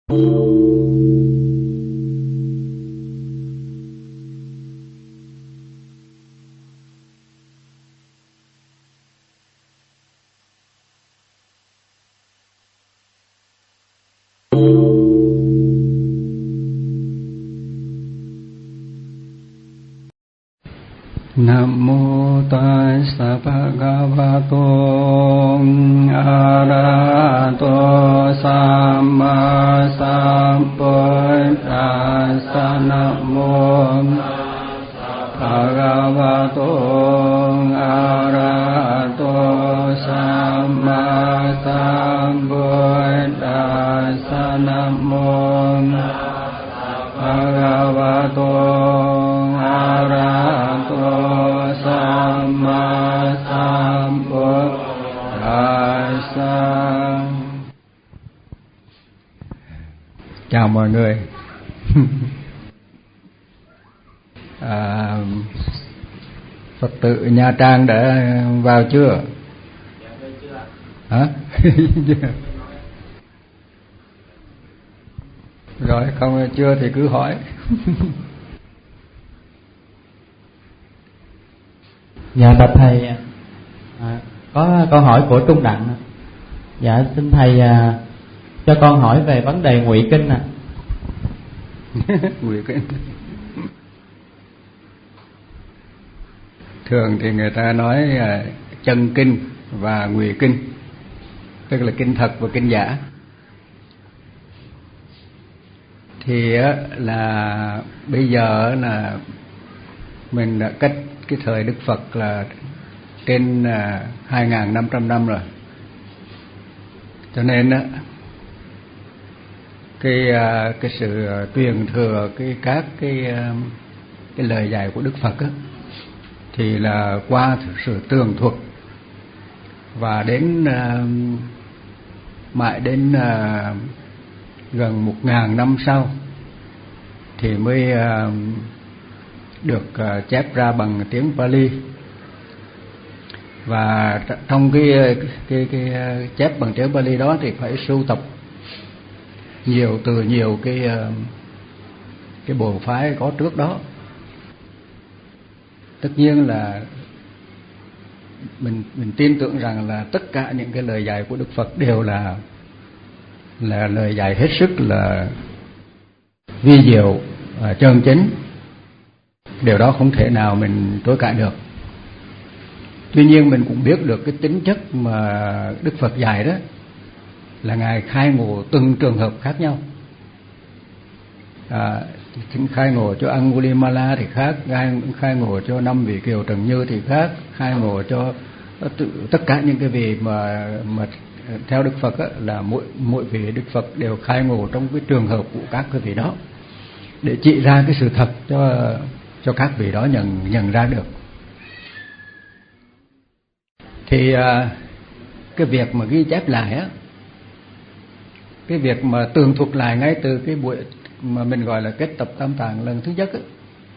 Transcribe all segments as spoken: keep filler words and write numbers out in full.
Nam mô Tassa Bhagavato Arahato Samma Sambuddhassa. Nam mô Bhagavato Arahato Samma Sambuddhassa. Nam mô Bhagavato Arahato Samma Sambuddhassa. Chào mọi người. à, Phật tử Nha Trang đã vào chưa? Hả? Rồi không chưa thì cứ hỏi. Dạ bạch thầy, à, có câu hỏi của Trung Đặng. Dạ xin thầy à, cho con hỏi về vấn đề ngụy kinh ạ. À. Ngụy kinh. Thường thì người ta nói à, chân kinh và ngụy kinh, tức là kinh thật và kinh giả. Thì á, là bây giờ là mình đã cách cái thời Đức Phật là trên hai nghìn năm trăm năm rồi, cho nên á, cái cái sự truyền thừa cái các cái cái lời dạy của Đức Phật á, thì là qua sự tường thuật và đến mãi đến gần một ngàn năm sau thì mới được chép ra bằng tiếng Pali. Và trong cái cái cái chép bằng tiếng Pali đó thì phải sưu tập nhiều từ nhiều cái cái bộ phái có trước đó. Tất nhiên là mình mình tin tưởng rằng là tất cả những cái lời dạy của Đức Phật đều là là lời dạy hết sức là vi diệu, chân chính. Điều đó không thể nào mình chối cãi được. Tuy nhiên mình cũng biết được cái tính chất mà Đức Phật dạy đó là Ngài khai ngộ từng trường hợp khác nhau. À, khai ngộ cho Angulimala thì khác, khai ngộ cho năm vị Kiều Trần Như thì khác, khai ngộ cho tất cả những cái vị mà mà theo Đức Phật á, là mỗi mỗi vị Đức Phật đều khai ngộ trong cái trường hợp của các cái vị đó để chỉ ra cái sự thật cho cho các vị đó nhận nhận ra được. Thì à, cái việc mà ghi chép lại á, cái việc mà tường thuật lại ngay từ cái buổi mà mình gọi là kết tập tam tạng lần thứ nhất á,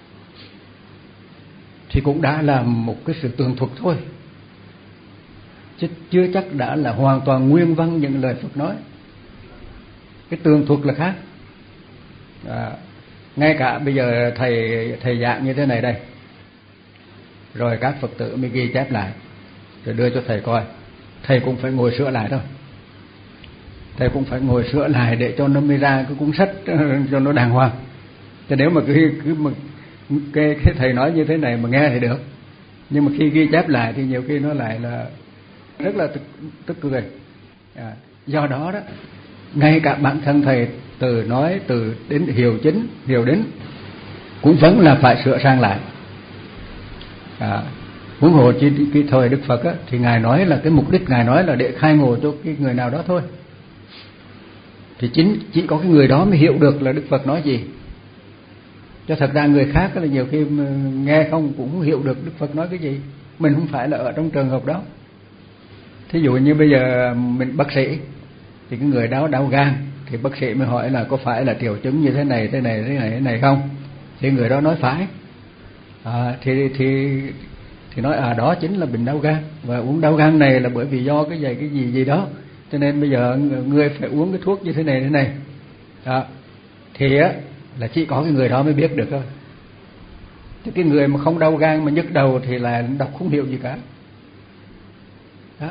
thì cũng đã là một cái sự tường thuật thôi, chứ chưa chắc đã là hoàn toàn nguyên văn những lời Phật nói. Cái tường thuật là khác. À, ngay cả bây giờ thầy thầy giảng như thế này đây, rồi các Phật tử mới ghi chép lại rồi đưa cho thầy coi, thầy cũng phải ngồi sửa lại thôi. Thầy cũng phải ngồi sửa lại để cho nó mới ra cái cuốn sách cho nó đàng hoàng. Chứ nếu mà cứ cứ mà cái, cái thầy nói như thế này mà nghe thì được, nhưng mà khi ghi chép lại thì nhiều khi nó lại là rất là tức, tức cười. À, do đó đó, ngay cả bản thân thầy từ nói từ đến hiểu chính hiểu đến cũng vẫn là phải sửa sang lại. À, huống hồ chỉ cái thời Đức Phật á, thì Ngài nói là cái mục đích Ngài nói là để khai ngộ cho cái người nào đó thôi. Thì chính chỉ có cái người đó mới hiểu được là Đức Phật nói gì. Cho thật ra người khác là nhiều khi nghe không cũng không hiểu được Đức Phật nói cái gì. Mình không phải là ở trong trường hợp đó. Thí dụ như bây giờ mình bác sĩ thì cái người đó đau gan thì bác sĩ mới hỏi là có phải là triệu chứng như thế này thế này thế này thế này không, thì người đó nói phải. À, thì thì thì nói à đó chính là bệnh đau gan, và uống đau gan này là bởi vì do cái gì cái gì gì đó, cho nên bây giờ người phải uống cái thuốc như thế này thế này. đó, thì á là chỉ có cái người đó mới biết được thôi. Chứ cái người mà không đau gan mà nhức đầu thì là đọc không hiểu gì cả. Đó.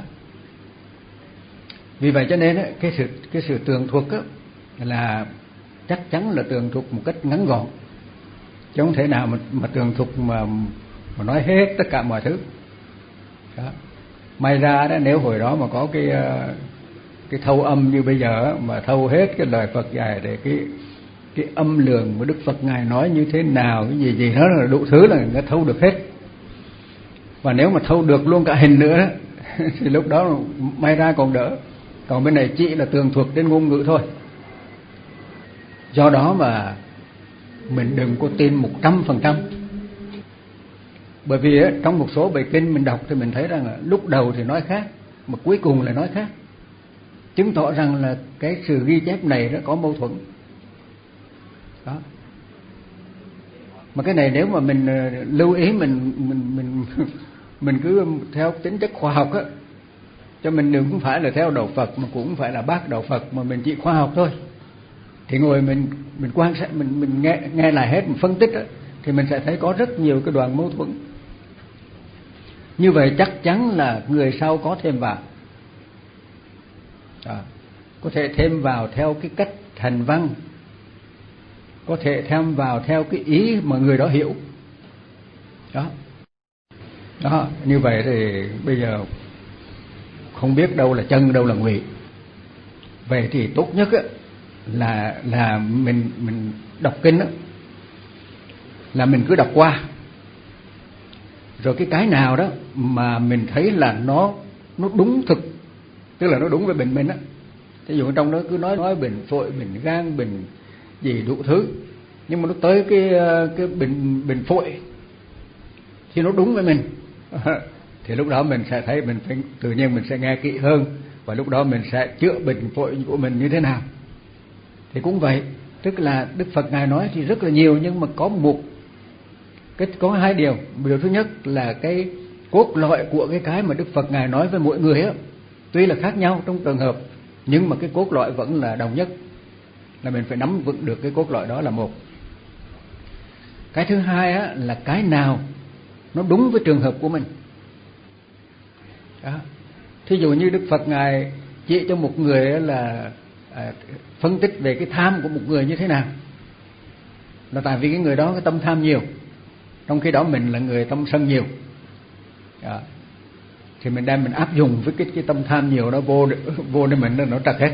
Vì vậy cho nên á, cái sự cái sự tường thuật á là chắc chắn là tường thuật một cách ngắn gọn, chứ không thể nào mà, mà tường thuật mà mà nói hết tất cả mọi thứ. Đó. May ra đó, nếu hồi đó mà có cái cái thâu âm như bây giờ mà thâu hết cái lời Phật dạy để cái cái âm lượng mà Đức Phật ngài nói như thế nào, cái gì gì đó là đủ thứ là người ta thâu được hết. Và nếu mà thâu được luôn cả hình nữa thì lúc đó may ra còn đỡ. Còn bên này chỉ là tường thuật đến ngôn ngữ thôi. Do đó mà mình đừng có tin một trăm phần trăm. Bởi vì á, trong một số bài kinh mình đọc thì mình thấy rằng là lúc đầu thì nói khác, mà cuối cùng lại nói khác, chứng tỏ rằng là cái sự ghi chép này nó có mâu thuẫn. Đó. Mà cái này nếu mà mình lưu ý, mình mình mình mình cứ theo tính chất khoa học á, cho mình đừng cũng phải là theo đạo Phật mà cũng phải là bác đạo Phật, mà mình chỉ khoa học thôi, thì ngồi mình mình quan sát, mình mình nghe nghe lại hết, mình phân tích á, thì mình sẽ thấy có rất nhiều cái đoạn mâu thuẫn. Như vậy chắc chắn là người sau có thêm vào. Đó. Có thể thêm vào theo cái cách hành văn, có thể thêm vào theo cái ý mà người đó hiểu. Đó. Đó, như vậy thì bây giờ không biết đâu là chân đâu là ngụy. Vậy thì tốt nhất á, là là mình mình đọc kinh á, là mình cứ đọc qua, rồi cái cái nào đó mà mình thấy là nó nó đúng thực, tức là nó đúng với bệnh mình á. Ví dụ trong đó cứ nói nói bệnh phổi, bệnh gan, bệnh gì đủ thứ, nhưng mà nó tới cái cái bệnh bệnh phổi thì nó đúng với mình thì lúc đó mình sẽ thấy mình phải tự nhiên mình sẽ nghe kỹ hơn, và lúc đó mình sẽ chữa bệnh phổi của mình như thế nào. Thì cũng vậy, tức là Đức Phật ngài nói thì rất là nhiều, nhưng mà có một cái có hai điều. Điều thứ nhất là cái cốt lõi của cái cái mà Đức Phật ngài nói với mỗi người á, tuy là khác nhau trong trường hợp, nhưng mà cái cốt lõi vẫn là đồng nhất, là mình phải nắm vững được cái cốt lõi đó là một. Cái thứ hai á, là cái nào nó đúng với trường hợp của mình. Đó. Thí dụ như Đức Phật ngài chỉ cho một người là à, phân tích về cái tham của một người như thế nào, là tại vì cái người đó cái tâm tham nhiều, trong khi đó mình là người tâm sân nhiều. Đó. Thì mình đem mình áp dụng với cái cái tâm tham nhiều đó vô vô để mình nó trật hết.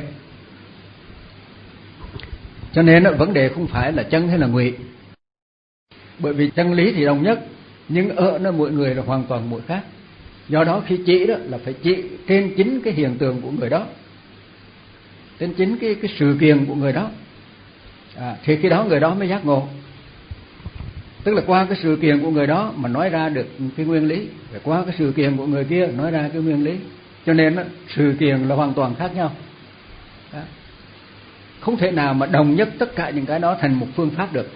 Cho nên đó, vấn đề không phải là chân hay là ngụy, bởi vì chân lý thì đồng nhất, nhưng ở nó mỗi người là hoàn toàn mỗi khác. Do đó khi chỉ đó là phải chỉ trên chính cái hiện tượng của người đó, trên chính cái cái sự kiện của người đó, à, thì khi đó người đó mới giác ngộ. Tức là qua cái sự kiện của người đó mà nói ra được cái nguyên lý, rồi qua cái sự kiện của người kia nói ra cái nguyên lý. Cho nên đó, sự kiện là hoàn toàn khác nhau. Đó. Không thể nào mà đồng nhất tất cả những cái đó thành một phương pháp được.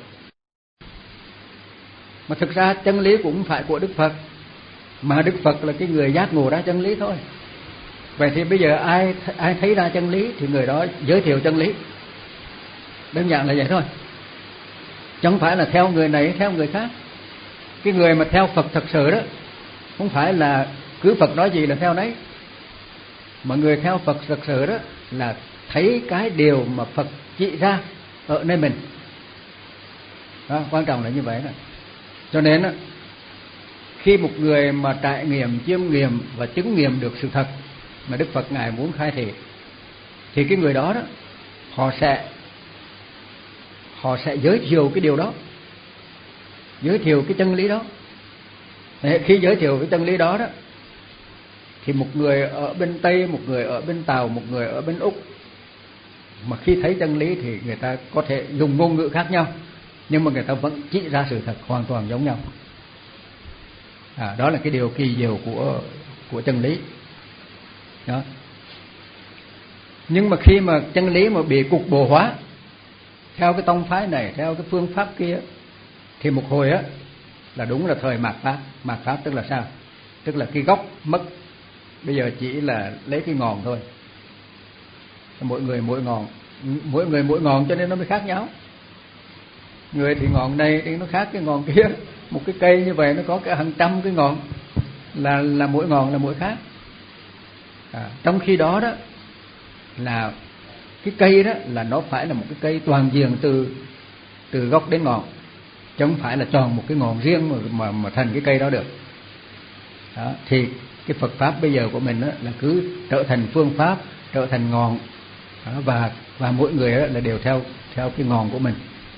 Mà thực ra chân lý cũng phải của Đức Phật, mà Đức Phật là cái người giác ngộ ra chân lý thôi. Vậy thì bây giờ ai ai thấy ra chân lý thì người đó giới thiệu chân lý, đơn giản là vậy thôi, chứ không phải là theo người này theo người khác. Cái người mà theo Phật thật sự đó không phải là cứ Phật nói gì là theo đấy, mà người theo Phật thật sự đó là thấy cái điều mà Phật chỉ ra ở nơi mình. Đó, quan trọng là như vậy đó. Cho nên đó, khi một người mà trải nghiệm, chiêm nghiệm và chứng nghiệm được sự thật mà Đức Phật ngài muốn khai thị, thì cái người đó đó họ sẽ họ sẽ giới thiệu cái điều đó, giới thiệu cái chân lý đó. Khi giới thiệu cái chân lý đó đó, thì một người ở bên Tây, một người ở bên Tàu, một người ở bên Úc, mà khi thấy chân lý thì người ta có thể dùng ngôn ngữ khác nhau, nhưng mà người ta vẫn chỉ ra sự thật hoàn toàn giống nhau. À, đó là cái điều kỳ diệu của của chân lý. Đó. Nhưng mà khi mà chân lý mà bị cục bộ hóa theo cái tông phái này, theo cái phương pháp kia, thì một hồi á là đúng là thời mạt pháp. Mạt pháp tức là sao? Tức là cái gốc mất, bây giờ chỉ là lấy cái ngọn thôi, mỗi người mỗi ngọn. mỗi người mỗi ngọn cho nên nó mới khác nhau. Người thì ngọn này thì nó khác cái ngọn kia. Một cái cây như vậy nó có cả hàng trăm cái ngọn, là là mỗi ngọn là mỗi khác. À, trong khi đó đó là cái cây đó là nó phải là một cái cây toàn diện từ từ gốc đến ngọn, chứ không phải là chọn một cái ngọn riêng mà mà, mà thành cái cây đó được. Đó, thì cái Phật pháp bây giờ của mình đó là cứ trở thành phương pháp, trở thành ngọn, đó, và và mỗi người đó là đều theo theo cái ngọn của mình.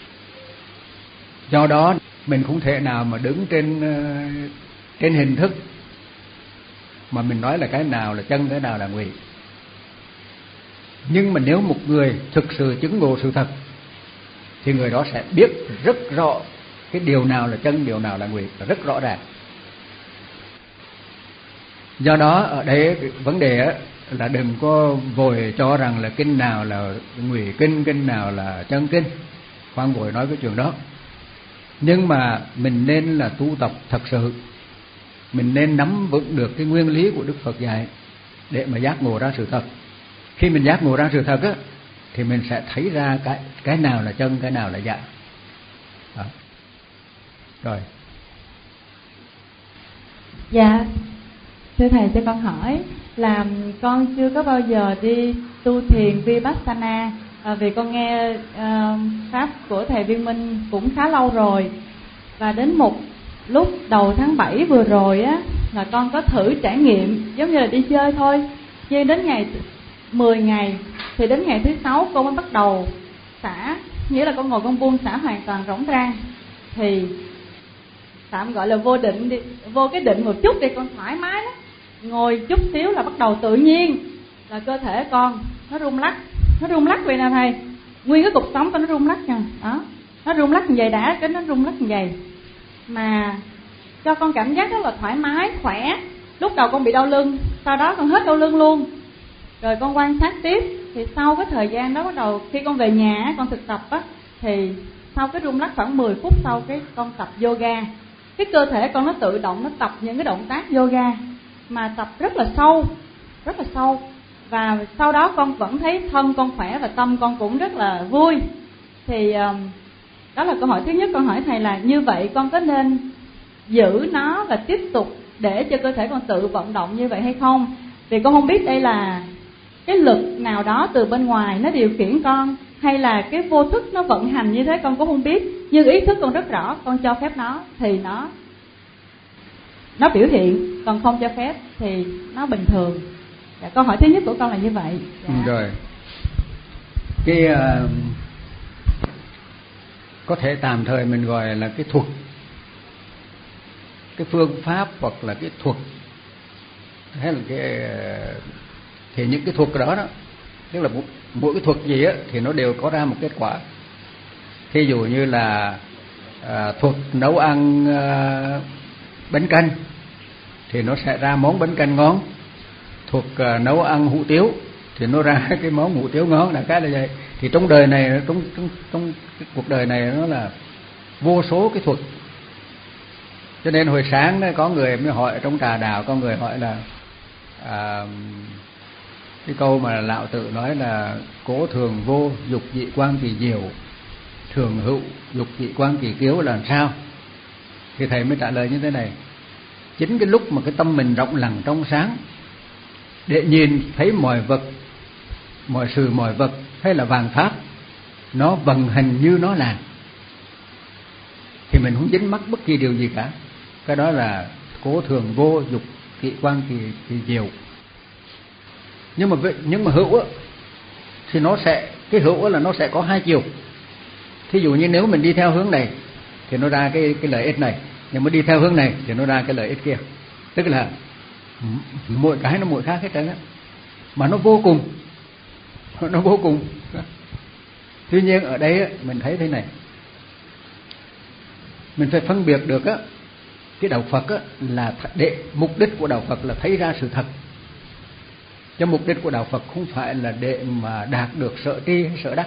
Do đó mình không thể nào mà đứng trên trên hình thức mà mình nói là cái nào là chân, cái nào là ngụy. Nhưng mà nếu một người thực sự chứng ngộ sự thật thì người đó sẽ biết rất rõ cái điều nào là chân, điều nào là ngụy, rất rõ ràng. Do đó ở đây vấn đề là đừng có vội cho rằng là kinh nào là ngụy kinh, kinh nào là chân kinh, khoan vội nói cái chuyện đó. Nhưng mà mình nên là tu tập thật sự, mình nên nắm vững được cái nguyên lý của Đức Phật dạy để mà giác ngộ ra sự thật. Khi mình giác ngộ ra sự thật á, thì mình sẽ thấy ra cái cái nào là chân, cái nào là giả. Đó. Rồi. Dạ, thưa thầy, cho con hỏi là con chưa có bao giờ đi tu thiền Vipassana, à, vì con nghe uh, pháp của thầy Viên Minh cũng khá lâu rồi, và đến một lúc đầu tháng bảy vừa rồi á là con có thử trải nghiệm giống như là đi chơi thôi. Nhưng đến ngày mười ngày thì đến ngày thứ sáu con mới bắt đầu xả, nghĩa là con ngồi con buông xả hoàn toàn rỗng rang. Thì tạm gọi là vô định đi, vô cái định một chút đi, con thoải mái lắm. Ngồi chút xíu là bắt đầu tự nhiên là cơ thể con nó rung lắc, nó rung lắc vậy nè thầy, nguyên cái cục sống con nó rung lắc nè, đó, nó rung lắc như vậy đã, cái nó rung lắc như vậy mà cho con cảm giác rất là thoải mái, khỏe. Lúc đầu con bị đau lưng, sau đó con hết đau lưng luôn. Rồi con quan sát tiếp, thì sau cái thời gian đó bắt đầu khi con về nhà con thực tập á, thì sau cái rung lắc khoảng mười phút sau cái con tập yoga, cái cơ thể con nó tự động nó tập những cái động tác yoga mà tập rất là sâu, rất là sâu. Và sau đó con vẫn thấy thân con khỏe và tâm con cũng rất là vui. Thì đó là câu hỏi thứ nhất. Con hỏi thầy là như vậy con có nên giữ nó và tiếp tục để cho cơ thể con tự vận động như vậy hay không? Vì con không biết đây là cái lực nào đó từ bên ngoài nó điều khiển con, hay là cái vô thức nó vận hành như thế con cũng không biết. Nhưng ý thức con rất rõ, con cho phép nó thì nó nó biểu hiện, còn không cho phép thì nó bình thường. Dạ, câu hỏi thứ nhất của con là như vậy. Dạ. Rồi cái uh, có thể tạm thời mình gọi là cái thuật, cái phương pháp hoặc là cái thuật, hay là cái thì những cái thuật đó đó, tức là mỗi cái thuật gì á thì nó đều có ra một kết quả. Thí dụ như là à, thuật nấu ăn à, bánh canh thì nó sẽ ra món bánh canh ngon. Thuật à, nấu ăn hủ tiếu thì nó ra cái món hủ tiếu ngon, là cái là vậy. Thì trong đời này, trong trong trong cái cuộc đời này nó là vô số cái thuật. Cho nên hồi sáng đó, có người mới hỏi trong trà đạo, có người hỏi là à, cái câu mà Lão Tử nói là cố thường vô, dục dị quan kỳ diệu, thường hữu, dục dị quan kỳ kiếu là làm sao? Thì thầy mới trả lời như thế này: chính cái lúc mà cái tâm mình rộng lặng trong sáng để nhìn thấy mọi vật, mọi sự mọi vật hay là vạn pháp nó vận hành như nó là, thì mình không dính mắc bất kỳ điều gì cả. Cái đó là cố thường vô, dục dị quan kỳ, kỳ diệu. Nhưng mà nhưng mà hữu á, thì nó sẽ, cái hữu á là nó sẽ có hai chiều. Thí dụ như nếu mình đi theo hướng này thì nó ra cái cái lợi ích này, nhưng mà đi theo hướng này thì nó ra cái lợi ích kia. Tức là mỗi cái nó mỗi khác hết trơn á, mà nó vô cùng, nó vô cùng. Tuy nhiên ở đây á, mình thấy thế này, mình phải phân biệt được á, cái đạo Phật á là để mục đích của đạo Phật là thấy ra sự thật. Cho mục đích của đạo Phật không phải là để mà đạt được sở tri hay sở đắc.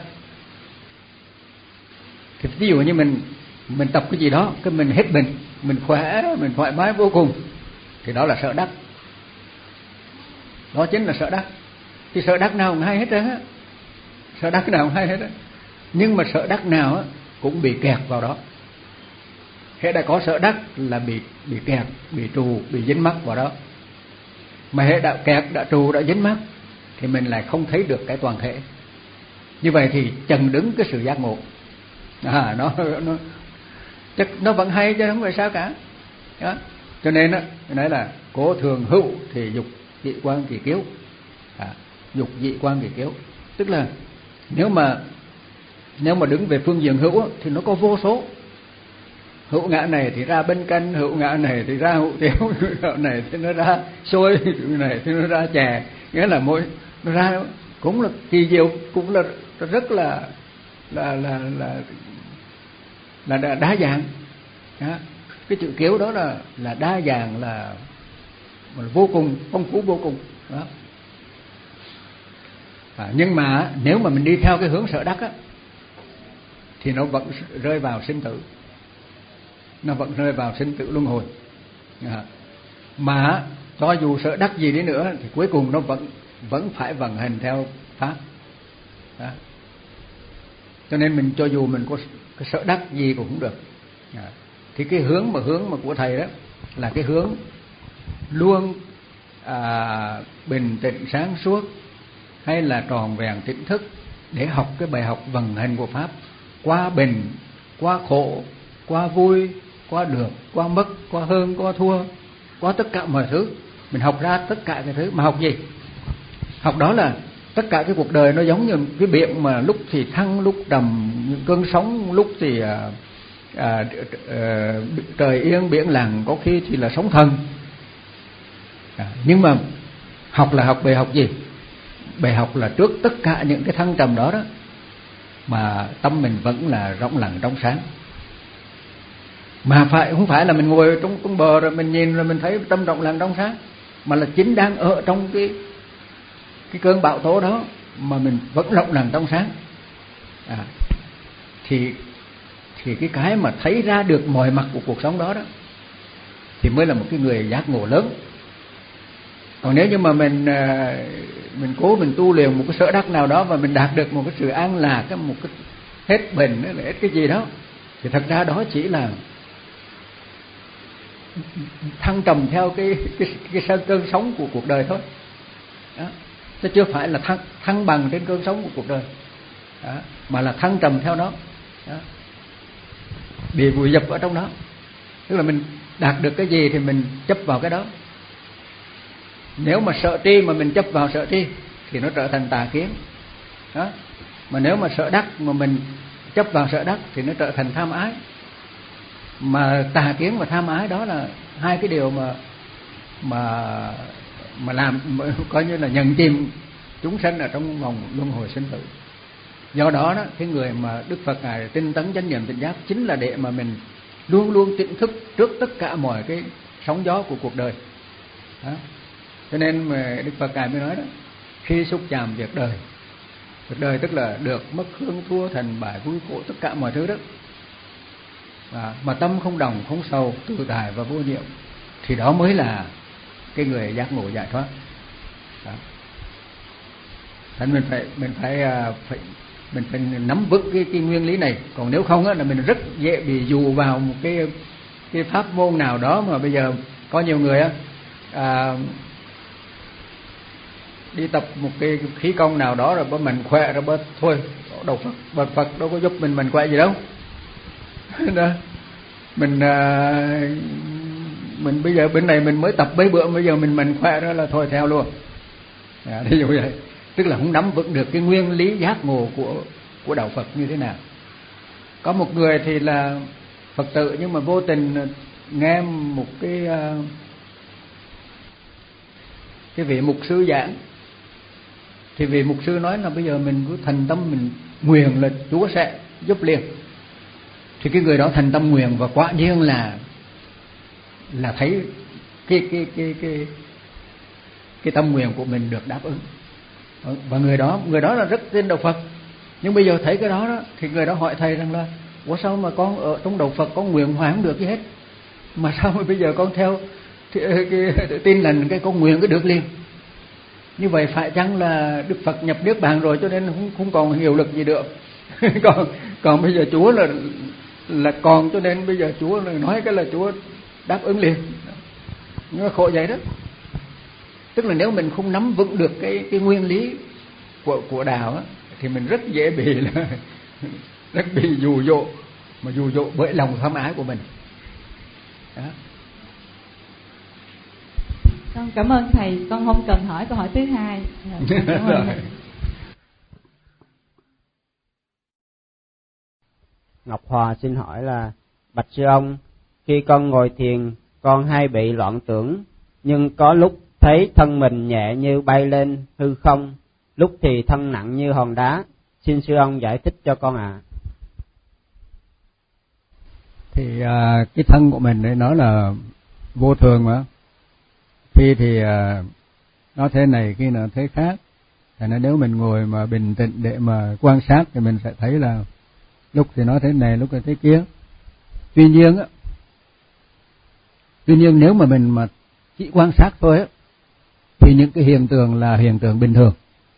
Thì ví dụ như mình mình tập cái gì đó, cái mình hết bệnh, mình khỏe, mình thoải mái vô cùng, thì đó là sở đắc. Đó chính là sở đắc. Thì sở đắc nào cũng hay hết trơn á. Sở đắc nào cũng hay hết đó. Nhưng mà sở đắc nào á cũng bị kẹt vào đó. Hễ đã có sở đắc là bị bị kẹt, bị trù, bị dính mắc vào đó. Mà hễ đã kẹt, đã trù, đã dính mắc thì mình lại không thấy được cái toàn thể. Như vậy thì chần đứng cái sự giác ngộ. À, nó nó chắc nó vẫn hay chứ không phải sao cả. Đó. Cho nên á, nói là cố thường hữu thì dục dị quan kỳ kiếu. À, dục dị quan kỳ kiếu, tức là nếu mà nếu mà đứng về phương diện hữu thì nó có vô số. Hữu ngã này thì ra bên canh, hữu ngã này thì ra hữu tiếu, hữu này thì nó ra xôi, hữu này thì nó ra chè, nghĩa là mỗi nó ra cũng là kỳ diệu, cũng là rất là là là là là, là đa dạng. Đó. Cái chữ kiếu đó là là đa dạng, là, là vô cùng phong phú vô cùng. Đó. À, nhưng mà nếu mà mình đi theo cái hướng sở đắc á, thì nó vẫn rơi vào sinh tử, nó vẫn rơi vào sinh tử luân hồi. À, mà cho dù sở đắc gì đi nữa thì cuối cùng nó vẫn vẫn phải vận hành theo pháp. Đó. Cho nên mình cho dù mình có cái sở đắc gì cũng không được. À, thì cái hướng mà hướng mà của thầy đó là cái hướng luôn à, bình tĩnh sáng suốt, hay là tròn vẹn tỉnh thức để học cái bài học vận hành của pháp, qua bình, qua khổ, qua vui, qua được, qua mất, qua hơn, qua thua, qua tất cả mọi thứ. Mình học ra tất cả cái thứ. Mà học gì? Học đó là tất cả cái cuộc đời nó giống như cái biển mà lúc thì thăng, lúc trầm, những cơn sóng, lúc thì à, à, à, trời yên biển lặng, có khi thì là sóng thần. À, nhưng mà học là học bài học gì? Bài học là trước tất cả những cái thăng trầm đó đó, mà tâm mình vẫn là rộng lặng trong sáng. Mà phải không phải là mình ngồi trong trong bờ rồi mình nhìn rồi mình thấy tâm rộng lặng trong sáng, mà là chính đang ở trong cái cái cơn bão tố đó mà mình vẫn rộng lặng trong sáng. À, thì thì cái cái mà thấy ra được mọi mặt của cuộc sống đó đó thì mới là một cái người giác ngộ lớn. Còn nếu như mà mình mình cố mình tu luyện một cái sở đắc nào đó và mình đạt được một cái sự an lạc, cái một cái hết bệnh, hết cái gì đó, thì thật ra đó chỉ là thăng trầm theo cái cái cái, cái cơn sóng của cuộc đời thôi. Đó. Chứ chưa phải là thăng thăng bằng trên cơn sóng của cuộc đời. Đó. Mà là thăng trầm theo nó. Đó. Bị vùi dập ở trong đó. Tức là mình đạt được cái gì thì mình chấp vào cái đó. Nếu mà sợ tri mà mình chấp vào sợ tri thì nó trở thành tà kiến. Đó. Mà nếu mà sợ đắc mà mình chấp vào sợ đắc thì nó trở thành tham ái. Mà tà kiến và tham ái đó là hai cái điều mà mà mà làm mà coi như là nhận chìm chúng sanh ở trong vòng luân hồi sinh tử. Do đó đó, cái người mà Đức Phật ngài tinh tấn chánh niệm tỉnh giác chính là để mà mình luôn luôn tỉnh thức trước tất cả mọi cái sóng gió của cuộc đời. Đó. Cho nên mà Đức Phật ngài mới nói đó, khi xúc chạm việc đời, việc đời tức là được mất hương thua thành bại vui khổ tất cả mọi thứ đó. À, mà tâm không đồng, không sầu, tự tại và vô niệm, thì đó mới là cái người giác ngộ giải thoát. Đó. Thành mình phải mình phải, phải mình phải nắm vững cái, cái nguyên lý này. Còn nếu không á, là mình rất dễ bị dụ vào một cái cái pháp môn nào đó. Mà bây giờ có nhiều người á à, đi tập một cái khí công nào đó rồi bữa mình khỏe rồi bữa thôi đầu Phật, bật Phật đâu có giúp mình mình khỏe gì đâu. Đó. Mình à, mình bây giờ bên này mình mới tập mấy bữa, bây giờ mình mình khỏe đó là thôi theo luôn. À, ví dụ vậy. Tức là không nắm vững được cái nguyên lý giác ngộ của của đạo Phật như thế nào. Có một người thì là Phật tử nhưng mà vô tình nghe một cái cái vị mục sư giảng, thì vị mục sư nói là bây giờ mình cứ thành tâm mình nguyện là Chúa sẽ giúp liền. Thì cái người đó thành tâm nguyện và quả nhiên là là thấy cái cái cái cái cái tâm nguyện của mình được đáp ứng. Và người đó người đó là rất tin đạo Phật. Nhưng bây giờ thấy cái đó, đó thì người đó hỏi thầy rằng là ủa sao mà con ở trong đạo Phật con nguyện hoài không được gì hết, mà sao mà bây giờ con theo cái, cái, tin lành cái con nguyện cái được liền. Như vậy phải chăng là Đức Phật nhập niết bàn rồi cho nên không không còn hiệu lực gì được? còn còn bây giờ Chúa là là còn cho nên bây giờ Chúa là nói cái là Chúa đáp ứng liền. Nhưng mà khổ vậy đó. Tức là nếu mình không nắm vững được cái cái nguyên lý của của đạo á, thì mình rất dễ bị là rất bị dụ dỗ, mà dụ dỗ bởi lòng tham ái của mình. Đó. Con cảm ơn thầy, con không cần hỏi câu hỏi thứ hai. Cảm ơn thầy. Ngọc Hòa xin hỏi là: bạch sư ông, khi con ngồi thiền con hay bị loạn tưởng, nhưng có lúc thấy thân mình nhẹ như bay lên hư không, lúc thì thân nặng như hòn đá, xin sư ông giải thích cho con ạ. À. Thì à, cái thân của mình đấy nó là vô thường mà, khi thì à, nó thế này, khi nó thế khác. Thành ra nếu mình ngồi mà bình tĩnh để mà quan sát thì mình sẽ thấy là lúc thì nó thế này, lúc thì thế kia. Tuy nhiên á, tuy nhiên nếu mà mình mà chỉ quan sát thôi á, thì những cái hiện tượng là hiện tượng bình thường.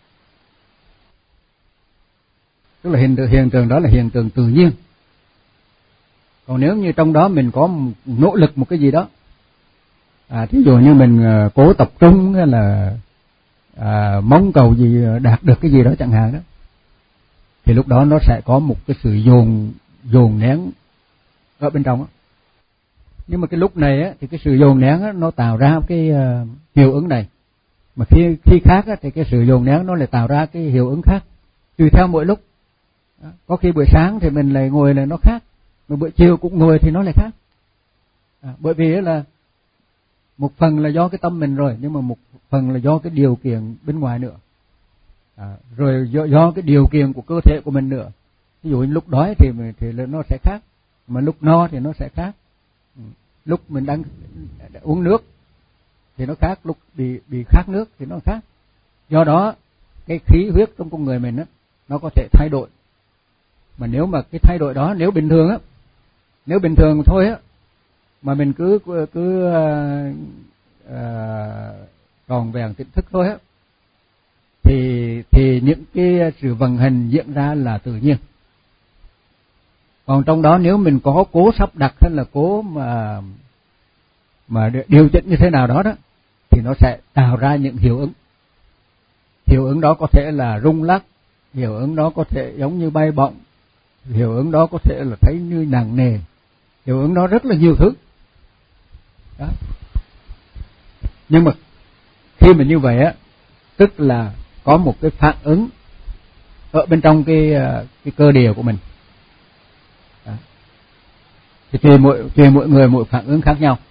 Tức là hiện tượng, hiện tượng đó là hiện tượng tự nhiên. Còn nếu như trong đó mình có nỗ lực một cái gì đó, à, thí dụ như mình à, cố tập trung hay là à, mong cầu gì đạt được cái gì đó chẳng hạn đó, thì lúc đó nó sẽ có một cái sự dồn dồn nén ở bên trong đó. Nhưng mà cái lúc này á, thì cái sự dồn nén á, nó tạo ra cái uh, hiệu ứng này, mà khi khi khác á, thì cái sự dồn nén nó lại tạo ra cái hiệu ứng khác, tùy theo mỗi lúc. Đó. Có khi buổi sáng thì mình lại ngồi là nó khác, mà buổi chiều cũng ngồi thì nó lại khác. À, bởi vì là một phần là do cái tâm mình rồi, nhưng mà một phần là do cái điều kiện bên ngoài nữa. À, rồi do, do cái điều kiện của cơ thể của mình nữa. Ví dụ như lúc đói thì thì nó sẽ khác, mà lúc no thì nó sẽ khác. Lúc mình đang uống nước thì nó khác, lúc bị bị khát nước thì nó khác. Do đó cái khí huyết trong con người mình á, nó có thể thay đổi. Mà nếu mà cái thay đổi đó, nếu bình thường á, nếu bình thường thôi á, mà mình cứ cứ, cứ uh, uh, tròn vẹn tỉnh thức thôi á, thì thì những cái sự vận hành diễn ra là tự nhiên. Còn trong đó nếu mình có cố sắp đặt hay là cố mà mà điều chỉnh như thế nào đó đó, thì nó sẽ tạo ra những hiệu ứng. Hiệu ứng đó có thể là rung lắc, hiệu ứng đó có thể giống như bay bổng, hiệu ứng đó có thể là thấy như nặng nề, hiệu ứng đó rất là nhiều thứ. Đó. Nhưng mà khi mà như vậy á, tức là có một cái phản ứng ở bên trong cái cái cơ địa của mình. Đó. Thì tùy mỗi tùy mỗi người mỗi phản ứng khác nhau.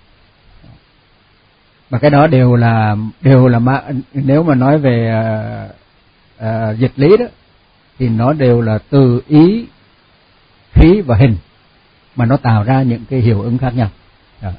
Mà cái đó đều là đều là mà, nếu mà nói về uh, uh, dịch lý đó, thì nó đều là từ ý, khí và hình mà nó tạo ra những cái hiệu ứng khác nhau. Đó.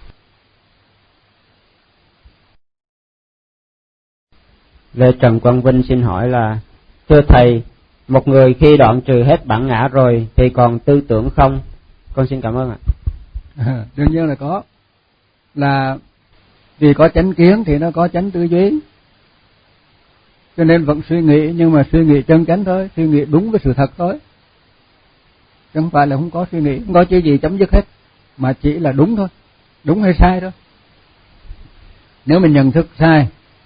Lê Trần Quang Vinh xin hỏi là: thưa thầy, một người khi đoạn trừ hết bản ngã rồi thì còn tư tưởng không? Con xin cảm ơn ạ. À, đương nhiên là có. Là vì có chánh kiến thì nó có chánh tư duy, cho nên vẫn suy nghĩ, nhưng mà suy nghĩ chân chánh thôi, suy nghĩ đúng với sự thật thôi, chứ không phải là không có suy nghĩ, không có chữ gì chấm dứt hết, mà chỉ là đúng thôi, đúng hay sai thôi. Nếu mình nhận thức sai,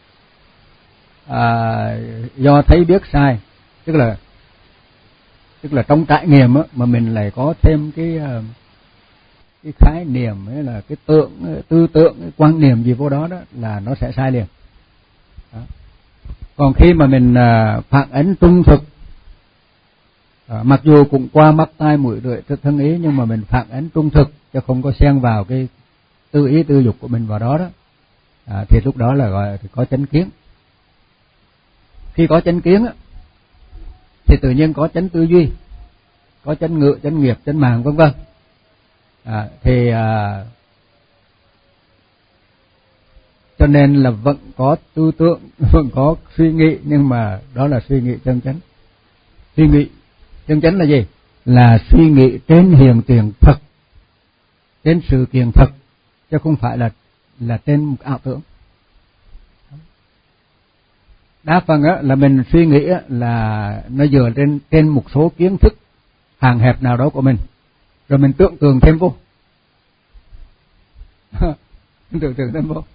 à, do thấy biết sai, tức là tức là trong trải nghiệm á, mà mình lại có thêm cái cái khái niệm hay là cái tượng tư tưởng, cái quan niệm gì vô đó đó, là nó sẽ sai liền. Đó. Còn khi mà mình à, phản ánh trung thực, à, mặc dù cũng qua mắt tai mũi lưỡi thân ý, nhưng mà mình phản ánh trung thực chứ không có xen vào cái tư ý tư dục của mình vào đó đó, à, thì lúc đó là gọi thì có chánh kiến. Khi có chánh kiến á, thì tự nhiên có chánh tư duy, có chánh ngữ, chánh nghiệp, chánh mạng vân vân. À, thì à, cho nên là vẫn có tư tưởng, vẫn có suy nghĩ, nhưng mà đó là suy nghĩ chân chánh. Suy nghĩ chân chánh là gì? Là suy nghĩ trên hiện tượng thật, trên sự kiện thật, chứ không phải là là trên một ảo tưởng. đa phần á là mình suy nghĩ á, là nó dựa trên trên một số kiến thức hạn hẹp nào đó của mình, rồi mình tưởng tượng thêm vô. tưởng tượng thêm vô.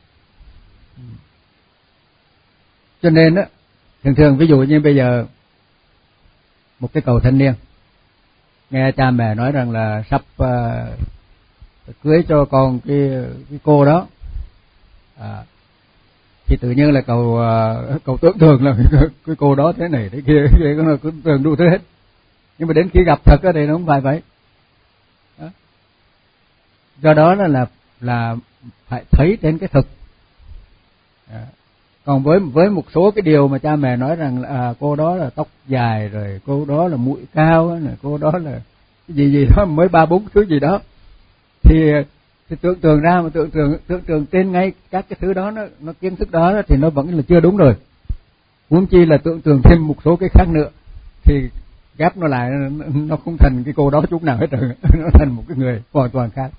Cho nên á, thường thường ví dụ như bây giờ một cái cậu thanh niên nghe cha mẹ nói rằng là sắp uh, cưới cho con cái cái cô đó, à, thì tự nhiên là cậu uh, cậu tưởng tượng là cái cô đó thế này thế kia, kia nó cứ tưởng đủ thứ hết. Nhưng mà đến khi gặp thật thì nó không phải vậy. Đó. Do đó là là là phải thấy trên cái thực. À. Còn với với một số cái điều mà cha mẹ nói rằng là à, cô đó là tóc dài, rồi cô đó là mũi cao, rồi cô đó là cái gì gì đó mới ba bốn thứ gì đó, thì thì tưởng tượng ra mà tưởng tượng tưởng tượng trên ngay các cái thứ đó, nó nó kiến thức đó thì nó vẫn là chưa đúng rồi. Huống chi là tưởng tượng thêm một số cái khác nữa thì ghép nó lại, nó, nó không thành cái cô đó chút nào hết rồi, nó thành một cái người hoàn toàn khác.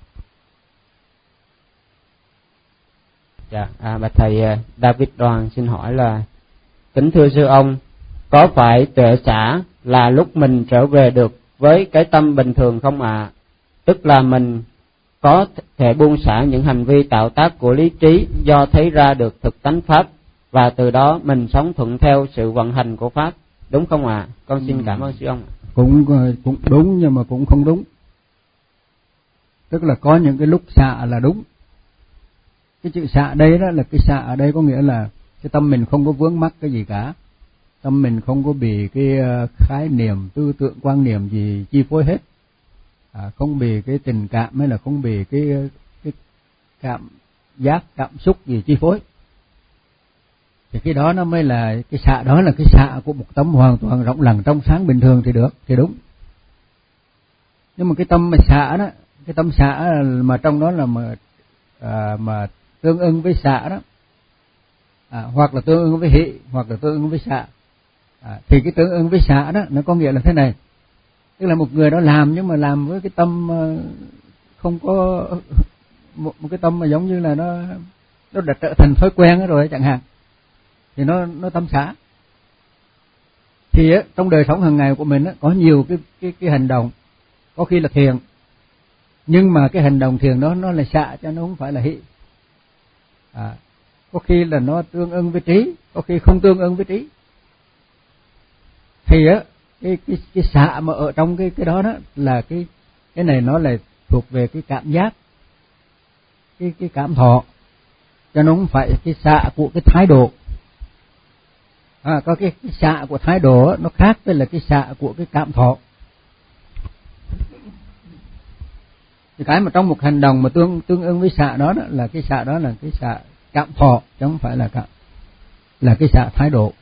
Dạ, à, bạch thầy David Đoàn xin hỏi là, kính thưa sư ông, có phải tuệ xả là lúc mình trở về được với cái tâm bình thường không ạ? À? Tức là mình có thể buông xả những hành vi tạo tác của lý trí do thấy ra được thực tánh pháp, và từ đó mình sống thuận theo sự vận hành của pháp, đúng không ạ? À? Con xin cảm ơn sư ông. Cũng cũng đúng nhưng mà cũng không đúng. Tức là có những cái lúc xả là đúng. Cái chữ xả đây đó là cái xả ở đây có nghĩa là cái tâm mình không có vướng mắc cái gì cả, tâm mình không có bị cái khái niệm, tư tưởng, quan niệm gì chi phối hết, à, không bị cái tình cảm hay là không bị cái cái cảm giác, cảm xúc gì chi phối. Thì cái đó nó mới là cái xả, đó là cái xả của một tâm hoàn toàn rộng lặng trong sáng bình thường thì được, thì đúng. Nhưng mà cái tâm mà xả đó, cái tâm xả mà trong đó là mà à, mà tương ưng với xả đó, à, hoặc là tương ưng với hỷ, hoặc là tương ưng với xả, à, thì cái tương ưng với xả đó nó có nghĩa là thế này, tức là một người đó làm nhưng mà làm với cái tâm không có một, một cái tâm mà giống như là nó nó đã trở thành thói quen rồi chẳng hạn, thì nó nó tâm xả. Thì á, trong đời sống hàng ngày của mình á, có nhiều cái cái cái hành động có khi là thiền, nhưng mà cái hành động thiền đó nó là xả cho nó không phải là hỷ. À, có khi là nó tương ưng với trí, có khi không tương ưng với trí. Thì á cái cái cái xả mà ở trong cái cái đó đó là cái cái này nó là thuộc về cái cảm giác, cái cái cảm thọ, cho nó không phải cái xả của cái thái độ. À, có cái, cái xả của thái độ đó, nó khác với là cái xả của cái cảm thọ. Cái mà trong một hành động mà tương tương ứng với xả đó, đó là cái xả đó là cái xả cảm thọ, chứ không phải là cảm, là cái xả thái độ.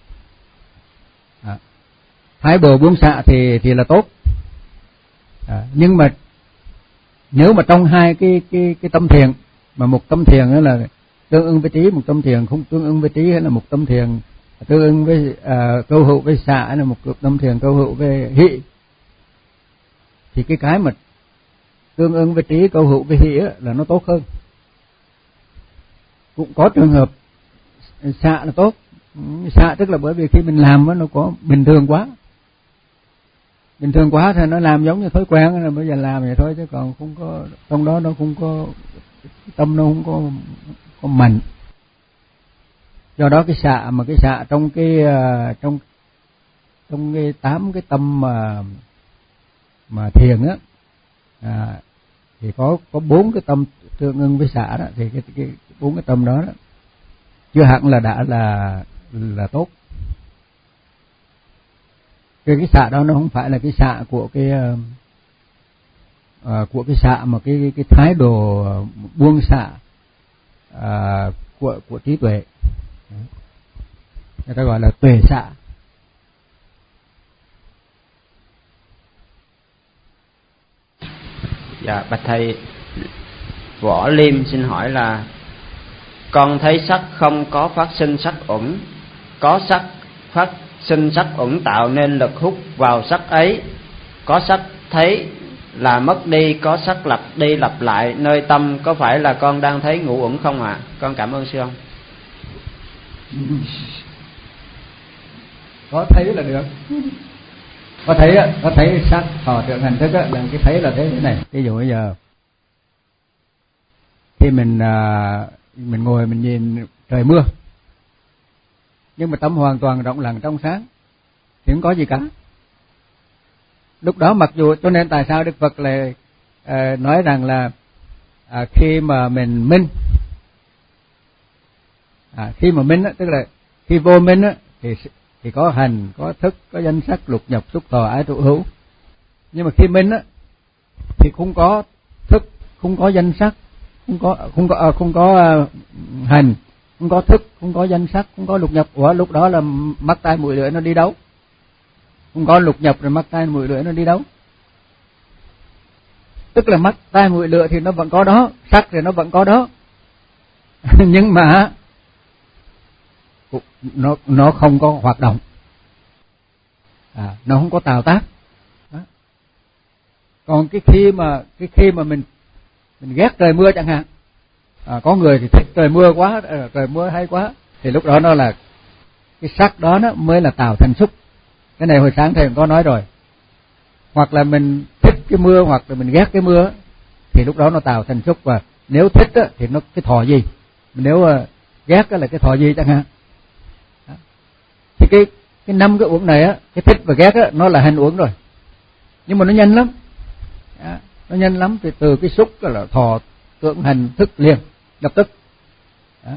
À, thái độ buông xả thì thì là tốt. À, nhưng mà nếu mà trong hai cái cái cái tâm thiền, mà một tâm thiền đó là tương ứng với trí, một tâm thiền không tương ứng với trí, hay là một tâm thiền tương ứng với uh, câu hữu với xả, hay là một tâm thiền câu hữu với hỷ, thì cái cái mà tương ứng với trí, câu hữu với hỷ là nó tốt hơn. Cũng có trường hợp xả là tốt. Xả tức là bởi vì khi mình làm nó có bình thường quá, bình thường quá thì nó làm giống như thói quen, là bây giờ làm vậy thôi, chứ còn không có trong đó nó không có tâm, nó không có có mạnh. Do đó cái xả mà cái xả trong cái trong trong cái tám cái tâm mà mà thiền á, à, thì có có bốn cái tâm tương ưng với xả đó, thì cái cái bốn cái tâm đó, đó chưa hẳn là đã là là tốt. Cái cái xả đó nó không phải là cái xả của cái uh, của cái xả mà cái cái, cái thái độ buông xả uh, của của trí tuệ, người ta gọi là tuệ xả. Dạ, bạch thầy Võ Liêm xin hỏi là, con thấy sắc không có phát sinh sắc uẩn, có sắc phát sinh sắc uẩn tạo nên lực hút vào sắc ấy, có sắc thấy là mất đi, có sắc lặp đi lặp lại nơi tâm, có phải là con đang thấy ngũ uẩn không ạ? À? Con cảm ơn sư ông. có thấy là được. Có thấy á, có thấy sắc thọ tưởng hành thức á, là cái thấy là thế thế này. Ví dụ bây giờ khi mình à, mình ngồi mình nhìn trời mưa, nhưng mà tâm hoàn toàn rộng lặng trong sáng thì không có gì cả. Lúc đó mặc dù, cho nên tại sao Đức Phật lại à, nói rằng là à, khi mà mình minh, à, khi mà minh á, tức là khi vô minh á, thì thì có hành, có thức, có danh sắc, lục nhập, xúc thọ ái thụ hữu. Nhưng mà khi minh á thì không có thức, không có danh sắc, không có không có à, không có uh, hành, không có thức, không có danh sắc, không có lục nhập. Ủa lúc đó là mắt tai mũi lưỡi nó đi đâu? Không có lục nhập rồi mắt tai mũi lưỡi nó đi đâu? Tức là mắt tai mũi lưỡi thì nó vẫn có đó, sắc thì nó vẫn có đó. Nhưng mà nó nó không có hoạt động, à, nó không có tạo tác. Đó. Còn cái khi mà cái khi mà mình mình ghét trời mưa chẳng hạn, à, có người thì thích trời mưa quá, trời mưa hay quá, thì lúc đó nó là cái sắc đó nó mới là tạo thành xúc. Cái này hồi sáng thầy cũng có nói rồi. Hoặc là mình thích cái mưa hoặc là mình ghét cái mưa, thì lúc đó nó tạo thành xúc. Và nếu thích á, thì nó cái thọ gì, nếu ghét là cái thọ gì chẳng hạn. Thì cái cái năm cái uống này á, cái thích và ghét á, nó là hành uống rồi, nhưng mà nó nhanh lắm. Đó, nó nhanh lắm. Thì từ cái xúc là thọ tưởng hành thức liền lập tức. Đó.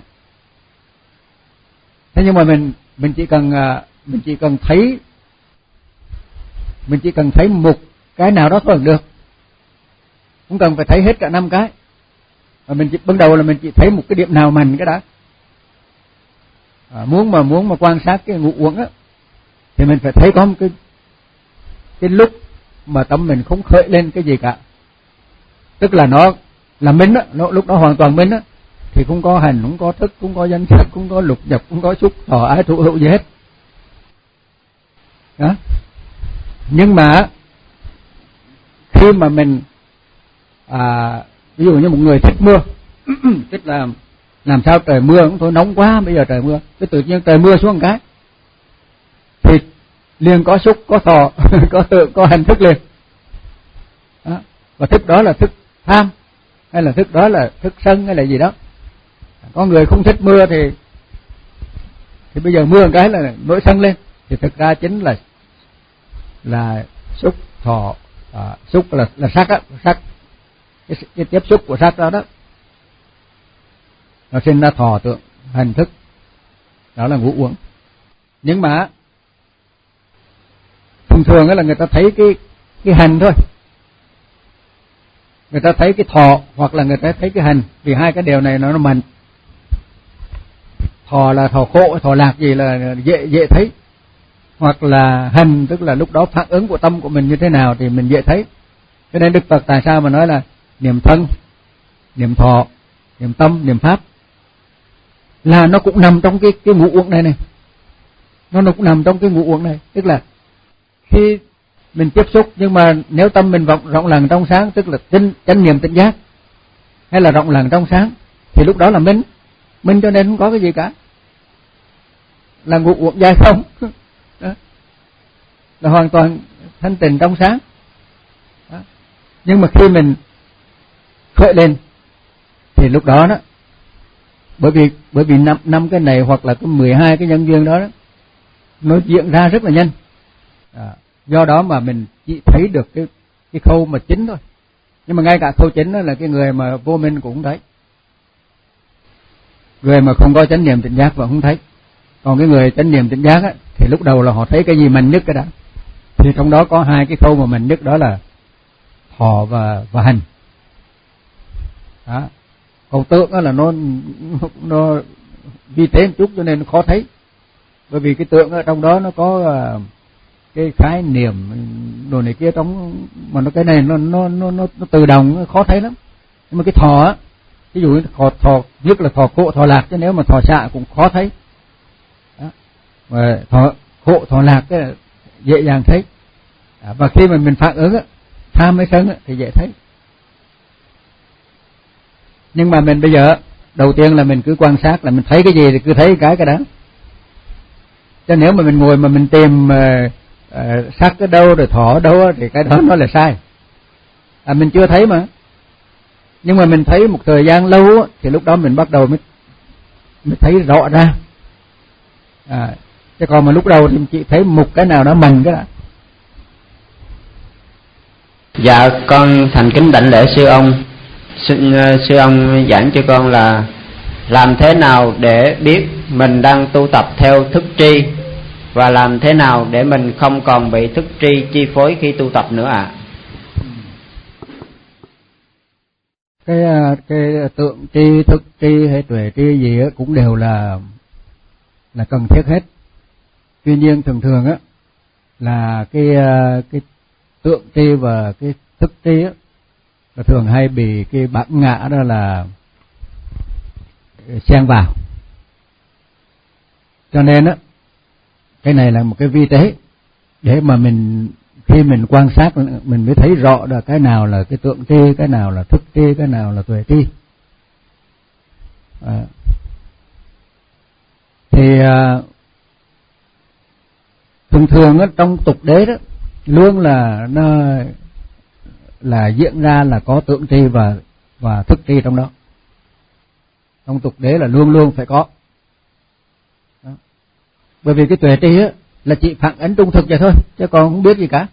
Thế nhưng mà mình mình chỉ cần mình chỉ cần thấy mình chỉ cần thấy một cái nào đó thôi là được, không cần phải thấy hết cả năm cái. Và mình chỉ ban đầu là mình chỉ thấy một cái điểm nào mạnh cái đã. À, muốn mà muốn mà quan sát cái ngũ uẩn á, thì mình phải thấy có một cái cái lúc mà tâm mình không khởi lên cái gì cả, tức là nó là minh á, nó lúc đó hoàn toàn minh á, thì không có hành, không có thức, không có danh sắc, không có lục nhập, không có xúc thọ ái thụ hữu gì hết. Đó. Nhưng mà khi mà mình à, ví dụ như một người thích mưa, tức là làm sao trời mưa cũng thôi, nóng quá bây giờ trời mưa, cái tự nhiên trời mưa xuống một cái thì liền có xúc, có thọ, có tượng, có hành thức liền. Đó. Và thức đó là thức tham, hay là thức đó là thức sân, hay là gì đó. Có người không thích mưa thì thì bây giờ mưa một cái là nổi sân lên, thì thực ra chính là là xúc thọ, à, xúc là là sắc á, sắc cái, cái tiếp xúc của sắc đó đó, nó sinh ra thọ tượng hành thức, đó là ngũ uẩn. Nhưng mà thông thường là người ta thấy cái cái hành thôi, người ta thấy cái thọ hoặc là người ta thấy cái hành, vì hai cái điều này nó nó mạnh. Thọ là thọ khổ, thọ lạc gì là dễ dễ thấy, hoặc là hành tức là lúc đó phản ứng của tâm của mình như thế nào thì mình dễ thấy. Cho nên Đức Phật tại sao mà nói là niệm thân, niệm thọ, niệm tâm, niệm pháp là nó cũng nằm trong cái cái ngũ uẩn này này, nó nó cũng nằm trong cái ngũ uẩn này. Tức là khi mình tiếp xúc, nhưng mà nếu tâm mình rộng rộng lặng trong sáng, tức là chánh chánh niệm tỉnh giác, hay là rộng lặng trong sáng, thì lúc đó là minh, minh cho nên không có cái gì cả, là ngũ uẩn dài không. Đó. Là hoàn toàn thanh tịnh trong sáng. Đó. Nhưng mà khi mình khởi lên thì lúc đó đó, bởi vì bởi vì năm năm cái này hoặc là cái mười hai cái nhân duyên đó, đó nó diễn ra rất là nhanh. À, do đó mà mình chỉ thấy được cái cái khâu mà chính thôi. Nhưng mà ngay cả khâu chính đó là cái người mà vô minh cũng không thấy, người mà không có chánh niệm tỉnh giác và không thấy. Còn cái người chánh niệm tỉnh giác á, thì lúc đầu là họ thấy cái gì mạnh nhất cái đã. Thì trong đó có hai cái khâu mà mạnh nhất, đó là thọ và và hành. Đó. Còn tượng đó là nó nó vi tế một chút cho nên nó khó thấy, bởi vì cái tượng ở trong đó nó có cái khái niệm đồ này kia trong, mà nó cái này nó nó nó nó, nó tự động, nó khó thấy lắm. Nhưng mà cái thọ á, ví dụ như thọ thọ nhất là thọ khổ, thọ lạc, chứ nếu mà thọ xạ cũng khó thấy. Đó. Và thọ khổ, thọ lạc cái dễ dàng thấy. Đó. Và khi mà mình phản ứng á, tham hay sân á, thì dễ thấy. Nhưng mà mình bây giờ đầu tiên là mình cứ quan sát, là mình thấy cái gì thì cứ thấy cái cái đó. Cho nếu mà mình ngồi mà mình tìm uh, uh, sắc ở đâu rồi thỏ ở đâu thì cái đó nó là sai. À, mình chưa thấy mà. Nhưng mà mình thấy một thời gian lâu thì lúc đó mình bắt đầu mới, mới thấy rõ ra. À, chứ còn mà lúc đầu thì chỉ thấy một cái nào đó mần cái đó. Dạ con thành kính đảnh lễ sư ông. Sư, sư ông giảng cho con là làm thế nào để biết mình đang tu tập theo thức tri, và làm thế nào để mình không còn bị thức tri chi phối khi tu tập nữa ạ? À? Cái cái tượng tri, thức tri hay tuệ tri gì á cũng đều là là cần thiết hết. Tuy nhiên thường thường á là cái cái tượng tri và cái thức tri á là thường hay bị cái bản ngã đó là xen vào. Cho nên á cái này là một cái vi tế để mà mình khi mình quan sát mình mới thấy rõ là cái nào là cái tượng tri, cái nào là thức tri, cái nào là tuệ tri. À. Thì à, thường thường á trong tục đế đó luôn là nó là diễn ra là có tượng tri và và thức tri trong đó. Trong tục đế là luôn luôn phải có. Đó. Bởi vì cái tuệ tri á là chỉ phản ánh trung thực vậy thôi, chứ còn không biết gì cả.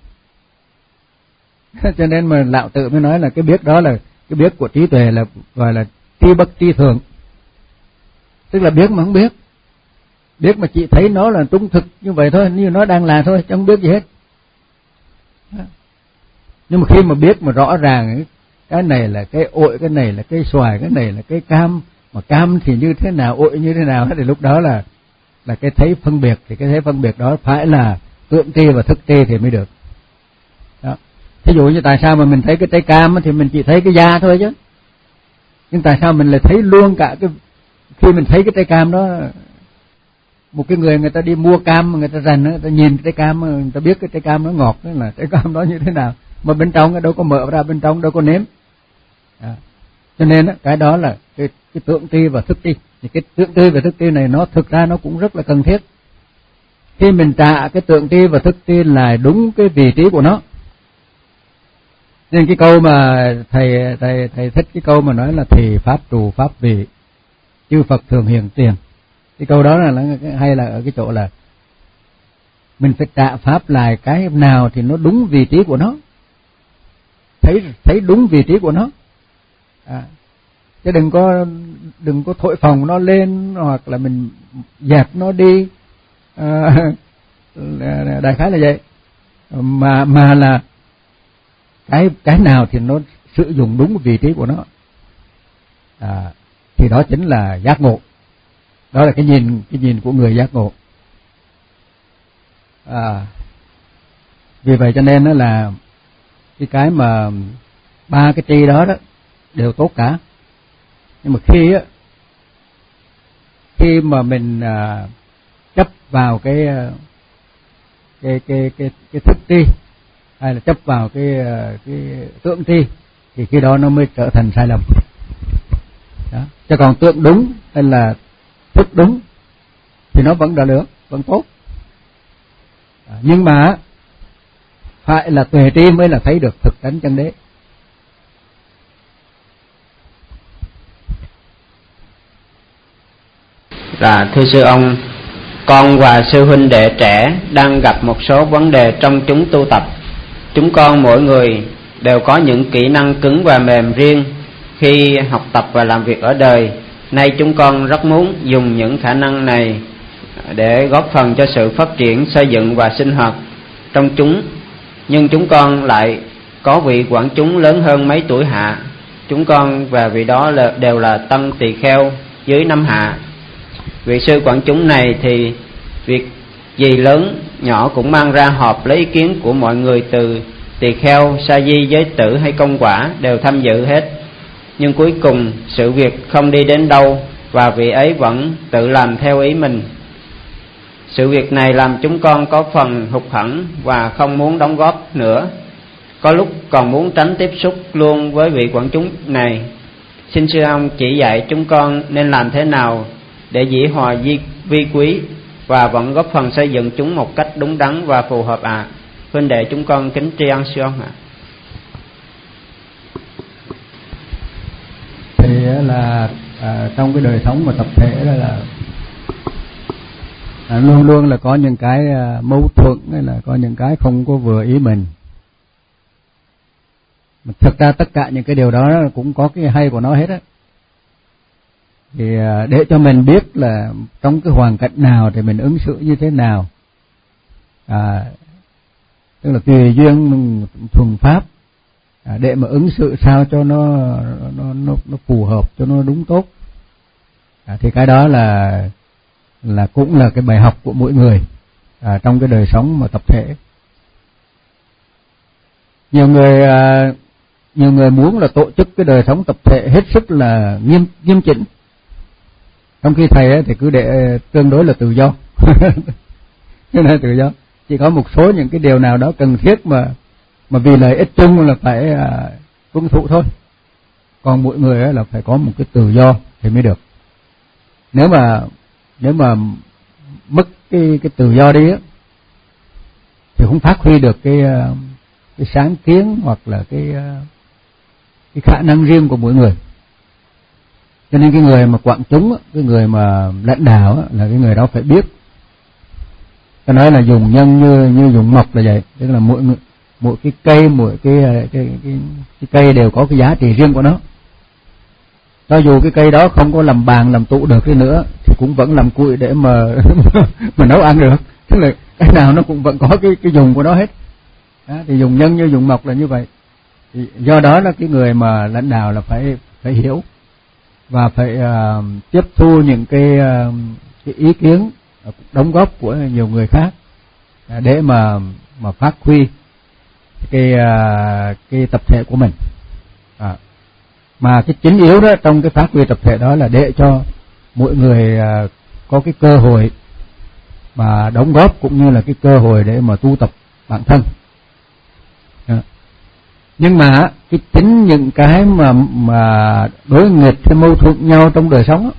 Cho nên mà lão tự mới nói là cái biết đó là cái biết của trí tuệ là gọi là tri bất tri thường. Tức là biết mà không biết. Biết mà chỉ thấy nó là trung thực như vậy thôi, như nó đang là thôi, chứ không biết gì hết. Đó. Nhưng mà khi mà biết mà rõ ràng cái này là cái ổi, cái này là cái xoài, cái này là cái cam, mà cam thì như thế nào, ổi như thế nào, thì lúc đó là là cái thấy phân biệt, thì cái thấy phân biệt đó phải là tượng tri và thức tri thì mới được. Đó. Thí dụ như tại sao mà mình thấy cái trái cam thì mình chỉ thấy cái da thôi chứ, nhưng tại sao mình lại thấy luôn cả cái, khi mình thấy cái trái cam đó, một cái người người ta đi mua cam, người ta rành, người ta nhìn trái cam, người ta biết cái trái cam nó ngọt, là trái cam đó như thế nào, mà bên trong đâu có mở ra, bên trong đâu có nếm. À. Cho nên đó, cái đó là cái, cái tượng tri và thức tri. Thì cái tượng tri và thức tri này nó thực ra nó cũng rất là cần thiết. Khi mình trả cái tượng tri và thức tri là đúng cái vị trí của nó. Nên cái câu mà thầy thầy thầy thích cái câu mà nói là thì pháp trụ pháp vị, chư Phật thường hiện tiền. Cái câu đó là hay là ở cái chỗ là mình phải trả pháp lại cái nào thì nó đúng vị trí của nó, thấy thấy đúng vị trí của nó. À, chứ đừng có đừng có thổi phồng nó lên hoặc là mình dẹp nó đi. À, đại khái là vậy. Mà mà là cái cái nào thì nó sử dụng đúng vị trí của nó. À, thì đó chính là giác ngộ. Đó là cái nhìn cái nhìn của người giác ngộ. À, vì vậy cho nên nó là cái cái mà ba cái tri đó đó đều tốt cả. Nhưng mà khi á khi mà mình à, chấp vào cái cái cái cái cái thức tri hay là chấp vào cái cái tượng tri thì khi đó nó mới trở thành sai lầm. Đó. Chứ còn tượng đúng hay là thức đúng thì nó vẫn đã được, vẫn tốt. À, nhưng mà phải là tuệ tri mới là thấy được thực tánh chân đế. Là thưa sư ông, con và sư huynh đệ trẻ đang gặp một số vấn đề trong chúng tu tập. Chúng con mỗi người đều có những kỹ năng cứng và mềm riêng khi học tập và làm việc ở đời. Nay chúng con rất muốn dùng những khả năng này để góp phần cho sự phát triển, xây dựng và sinh hoạt trong chúng. Nhưng chúng con lại có vị quản chúng lớn hơn mấy tuổi hạ. Chúng con và vị đó là, đều là tân tỳ kheo dưới năm hạ. Vị sư quản chúng này thì việc gì lớn nhỏ cũng mang ra họp lấy ý kiến của mọi người, từ tỳ kheo, sa di, giới tử hay công quả đều tham dự hết. Nhưng cuối cùng sự việc không đi đến đâu và vị ấy vẫn tự làm theo ý mình. Sự việc này làm chúng con có phần hụt hẫng và không muốn đóng góp nữa. Có lúc còn muốn tránh tiếp xúc luôn với vị quản chúng này. Xin sư ông chỉ dạy chúng con nên làm thế nào để dĩ hòa vi, vi quý và vẫn góp phần xây dựng chúng một cách đúng đắn và phù hợp ạ. À. Huynh đệ chúng con kính tri ân sư ông ạ. À. Thì là à, trong cái đời sống mà tập thể đó là à, luôn luôn là có những cái à, mâu thuẫn hay là có những cái không có vừa ý mình. Mà thực ra tất cả những cái điều đó cũng có cái hay của nó hết á. Thì à, để cho mình biết là trong cái hoàn cảnh nào thì mình ứng xử như thế nào, à, tức là tùy duyên thuần pháp, à, để mà ứng xử sao cho nó nó nó, nó phù hợp, cho nó đúng tốt. À, thì cái đó là là cũng là cái bài học của mỗi người à, trong cái đời sống mà tập thể. Nhiều người à, nhiều người muốn là tổ chức cái đời sống tập thể hết sức là nghiêm nghiêm chỉnh, trong khi thầy ấy thì cứ để tương đối là tự do. Cái này tự do, chỉ có một số những cái điều nào đó cần thiết mà mà vì lợi ích chung là phải à, tuân thủ thôi. Còn mỗi người ấy là phải có một cái tự do thì mới được. Nếu mà nếu mà mất cái cái tự do đi á thì không phát huy được cái cái sáng kiến hoặc là cái cái khả năng riêng của mỗi người. Cho nên cái người mà quản chúng, cái người mà lãnh đạo là cái người đó phải biết. Ta nói là dùng nhân như như dùng mộc là vậy, tức là mỗi mỗi cái cây, mỗi cái cái, cái cái cái cây đều có cái giá trị riêng của nó. Cho dù cái cây đó không có làm bàn làm tụ được đi nữa thì cũng vẫn làm củi để mà mà nấu ăn được. Tức là cái nào nó cũng vẫn có cái cái dùng của nó hết. Đó, thì dùng nhân như dùng mộc là như vậy. Thì do đó là cái người mà lãnh đạo là phải phải hiểu và phải uh, tiếp thu những cái uh, cái ý kiến đóng góp của nhiều người khác để mà mà phát huy cái uh, cái tập thể của mình. À, mà cái chính yếu đó trong cái phát huy tập thể đó là để cho mỗi người uh, có cái cơ hội mà đóng góp cũng như là cái cơ hội để mà tu tập bản thân. À. Nhưng mà cái chính những cái mà mà đối nghịch hay mâu thuẫn nhau trong đời sống đó,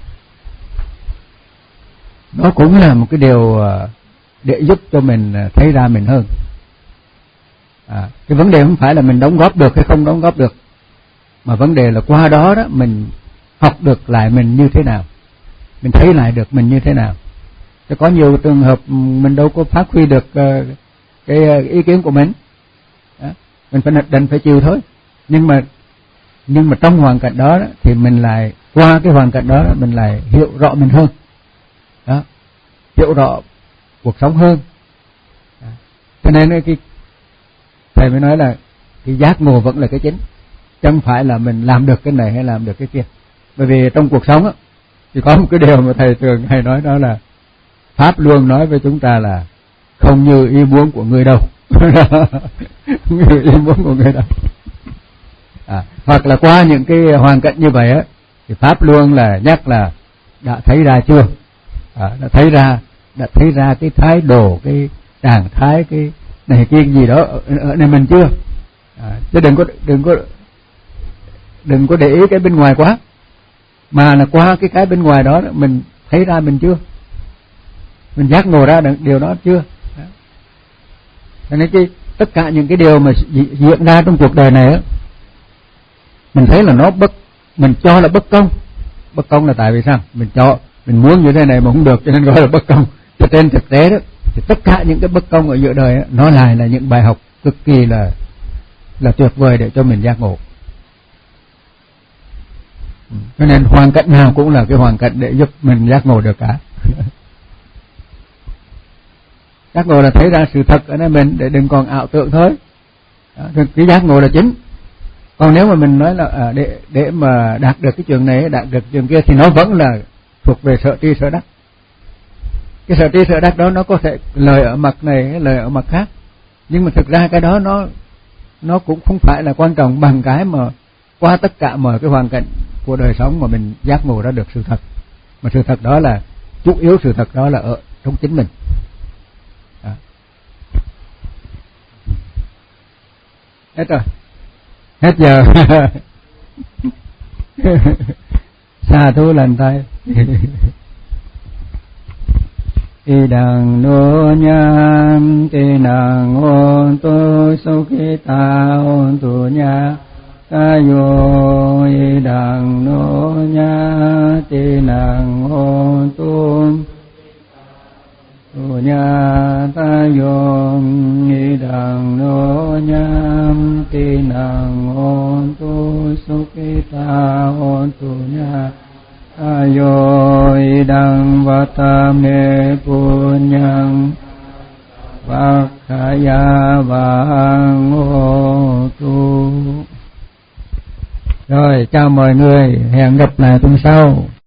nó cũng là một cái điều để giúp cho mình thấy ra mình hơn. À, cái vấn đề không phải là mình đóng góp được hay không đóng góp được, mà vấn đề là qua đó đó mình học được lại mình như thế nào, mình thấy lại được mình như thế nào. Chứ có nhiều trường hợp mình đâu có phát huy được uh, cái ý kiến của mình, đó. Mình phải định phải chịu thôi. Nhưng mà nhưng mà trong hoàn cảnh đó, đó thì mình lại qua cái hoàn cảnh đó, đó mình lại hiểu rõ mình hơn, đó, hiểu rõ cuộc sống hơn. Đó. Cho nên cái thầy mới nói là cái giác ngộ vẫn là cái chính, chứ không phải là mình làm được cái này hay làm được cái kia. Bởi vì trong cuộc sống á, thì có một cái điều mà thầy thường hay nói, đó là Pháp luôn nói với chúng ta là không như ý muốn của người đâu. Không như ý muốn của người đâu. À, hoặc là qua những cái hoàn cảnh như vậy á, thì Pháp luôn là nhắc là đã thấy ra chưa? À, đã thấy ra, đã thấy ra cái thái độ, cái trạng thái, cái này kia gì đó ở, ở này mình chưa? À, chứ đừng có đừng có đừng có để ý cái bên ngoài quá, mà là qua cái cái bên ngoài đó mình thấy ra mình chưa, mình giác ngộ ra được điều đó chưa. Cho nên cái tất cả những cái điều mà diễn ra trong cuộc đời này á, mình thấy là nó bất, mình cho là bất công. Bất công là tại vì sao? Mình cho, mình muốn như thế này mà không được, cho nên gọi là bất công. Cho trên thực tế đó thì tất cả những cái bất công ở giữa đời á, nó lại là những bài học cực kỳ là là tuyệt vời để cho mình giác ngộ. Cho nên hoàn cảnh nào cũng là cái hoàn cảnh để giúp mình giác ngộ được cả. Giác ngộ là thấy ra sự thật ở nơi mình, để đừng còn ảo tưởng thôi. Đó, cái giác ngộ là chính. Còn nếu mà mình nói là à, để để mà đạt được cái trường này, đạt được trường kia, thì nó vẫn là thuộc về sở tri sở đắc. Cái sở tri sở đắc đó nó có thể lời ở mặt này, lời ở mặt khác, nhưng mà thực ra cái đó nó nó cũng không phải là quan trọng bằng cái mà qua tất cả mọi cái hoàn cảnh của đời sống mà mình giác ngộ ra được sự thật. Mà sự thật đó là chủ yếu, sự thật đó là ở trong chính mình. Đó. Hết rồi, hết giờ. Xa thú lần tay. y đằng nô nham tê nàng hôn tu su khi ta hôn tu nha ca yo y đằng nô nha tê nàng hôn tu tu nha ta yo y đằng nô nham tê nàng hôn tu su khi ta hôn tu nha ayo idang vatame punyang vakkaya vang hotu. Rồi chào mọi người, hẹn gặp lại tuần sau.